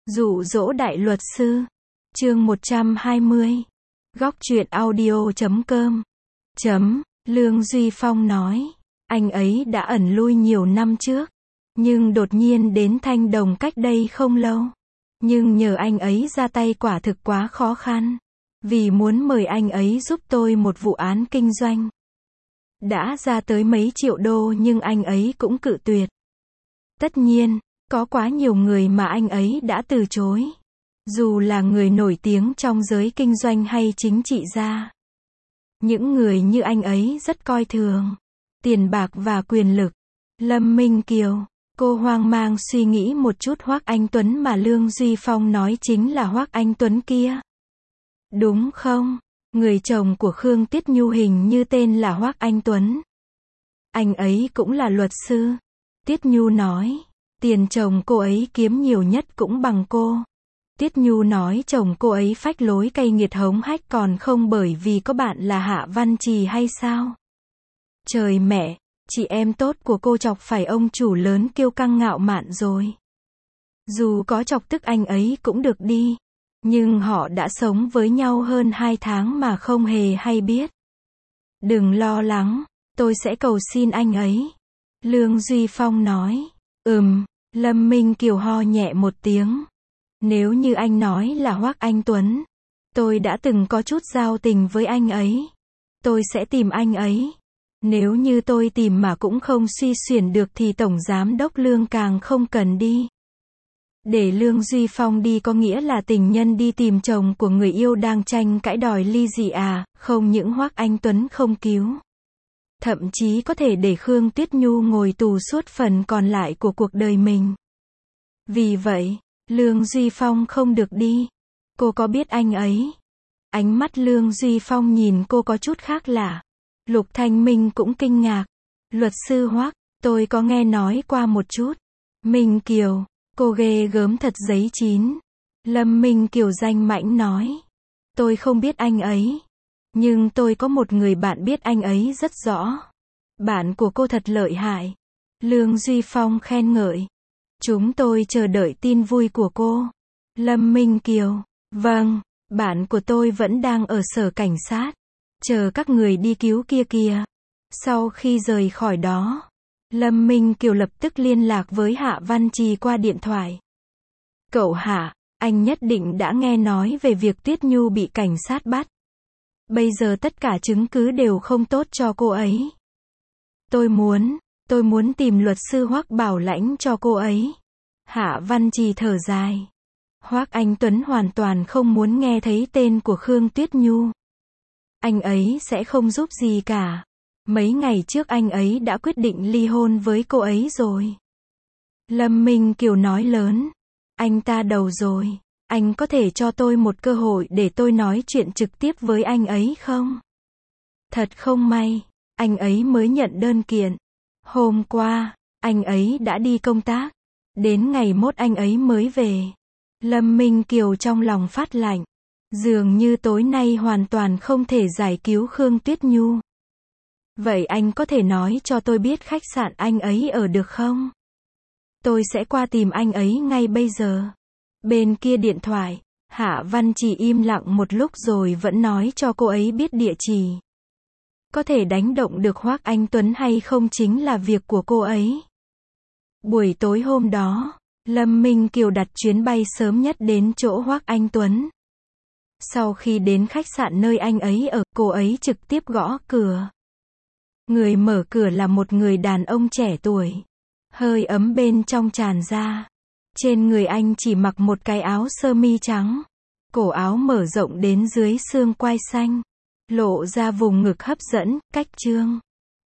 Dụ dỗ đại luật sư. Chương 120. Góc truyện audio.com. Lương Duy Phong nói, anh ấy đã ẩn lui nhiều năm trước, nhưng đột nhiên đến Thanh Đồng cách đây không lâu. Nhưng nhờ anh ấy ra tay quả thực quá khó khăn. Vì muốn mời anh ấy giúp tôi một vụ án kinh doanh. Đã ra tới mấy triệu đô nhưng anh ấy cũng cự tuyệt. Tất nhiên, có quá nhiều người mà anh ấy đã từ chối. Dù là người nổi tiếng trong giới kinh doanh hay chính trị gia. Những người như anh ấy rất coi thường tiền bạc và quyền lực. Lâm Minh Kiều, cô hoang mang suy nghĩ một chút. Hoắc Anh Tuấn mà Lương Duy Phong nói chính là Hoắc Anh Tuấn kia. Đúng không? Người chồng của Khương Tiết Nhu hình như tên là Hoắc Anh Tuấn. Anh ấy cũng là luật sư. Tiết Nhu nói, tiền chồng cô ấy kiếm nhiều nhất cũng bằng cô. Tiết Nhu nói chồng cô ấy phách lối cay nghiệt hống hách còn không bởi vì có bạn là Hạ Văn Trì hay sao? Trời mẹ, chị em tốt của cô chọc phải ông chủ lớn kiêu căng ngạo mạn rồi. Dù có chọc tức anh ấy cũng được đi. Nhưng họ đã sống với nhau hơn 2 tháng mà không hề hay biết. Đừng lo lắng, tôi sẽ cầu xin anh ấy. Lương Duy Phong nói. Lâm Minh Kiều ho nhẹ một tiếng. Nếu như anh nói là Hoắc Anh Tuấn, tôi đã từng có chút giao tình với anh ấy. Tôi sẽ tìm anh ấy. Nếu như tôi tìm mà cũng không suy xuyển được thì Tổng Giám đốc Lương càng không cần đi. Để Lương Duy Phong đi có nghĩa là tình nhân đi tìm chồng của người yêu đang tranh cãi đòi ly dị à? Không những Hoắc Anh Tuấn không cứu, thậm chí có thể để Khương Tiết Nhu ngồi tù suốt phần còn lại của cuộc đời mình. Vì vậy, Lương Duy Phong không được đi. Cô có biết anh ấy? Ánh mắt Lương Duy Phong nhìn cô có chút khác lạ. Lục Thanh Minh cũng kinh ngạc. Luật sư Hoắc, tôi có nghe nói qua một chút. Minh Kiều, cô ghê gớm thật giấy chín. Lâm Minh Kiều danh mãnh nói. Tôi không biết anh ấy. Nhưng tôi có một người bạn biết anh ấy rất rõ. Bạn của cô thật lợi hại. Lương Duy Phong khen ngợi. Chúng tôi chờ đợi tin vui của cô. Lâm Minh Kiều. Vâng, bạn của tôi vẫn đang ở sở cảnh sát. Chờ các người đi cứu kia kìa. Sau khi rời khỏi đó, Lâm Minh Kiều lập tức liên lạc với Hạ Văn Trì qua điện thoại. Cậu Hạ, anh nhất định đã nghe nói về việc Tiết Nhu bị cảnh sát bắt. Bây giờ tất cả chứng cứ đều không tốt cho cô ấy. Tôi muốn tìm luật sư Hoắc bảo lãnh cho cô ấy. Hạ Văn Trì thở dài. Hoắc Anh Tuấn hoàn toàn không muốn nghe thấy tên của Khương Tiết Nhu. Anh ấy sẽ không giúp gì cả. Mấy ngày trước anh ấy đã quyết định ly hôn với cô ấy rồi. Lâm Minh Kiều nói lớn. Anh ta đầu rồi. Anh có thể cho tôi một cơ hội để tôi nói chuyện trực tiếp với anh ấy không? Thật không may, anh ấy mới nhận đơn kiện. Hôm qua, anh ấy đã đi công tác. Đến ngày mốt anh ấy mới về. Lâm Minh Kiều trong lòng phát lạnh. Dường như tối nay hoàn toàn không thể giải cứu Khương Tiết Nhu. Vậy anh có thể nói cho tôi biết khách sạn anh ấy ở được không? Tôi sẽ qua tìm anh ấy ngay bây giờ. Bên kia điện thoại, Hạ Văn Trì im lặng một lúc rồi vẫn nói cho cô ấy biết địa chỉ. Có thể đánh động được Hoắc Anh Tuấn hay không chính là việc của cô ấy. Buổi tối hôm đó, Lâm Minh Kiều đặt chuyến bay sớm nhất đến chỗ Hoắc Anh Tuấn. Sau khi đến khách sạn nơi anh ấy ở, cô ấy trực tiếp gõ cửa. Người mở cửa là một người đàn ông trẻ tuổi. Hơi ấm bên trong tràn ra. Trên người anh chỉ mặc một cái áo sơ mi trắng. Cổ áo mở rộng đến dưới xương quai xanh. Lộ ra vùng ngực hấp dẫn, cách trương.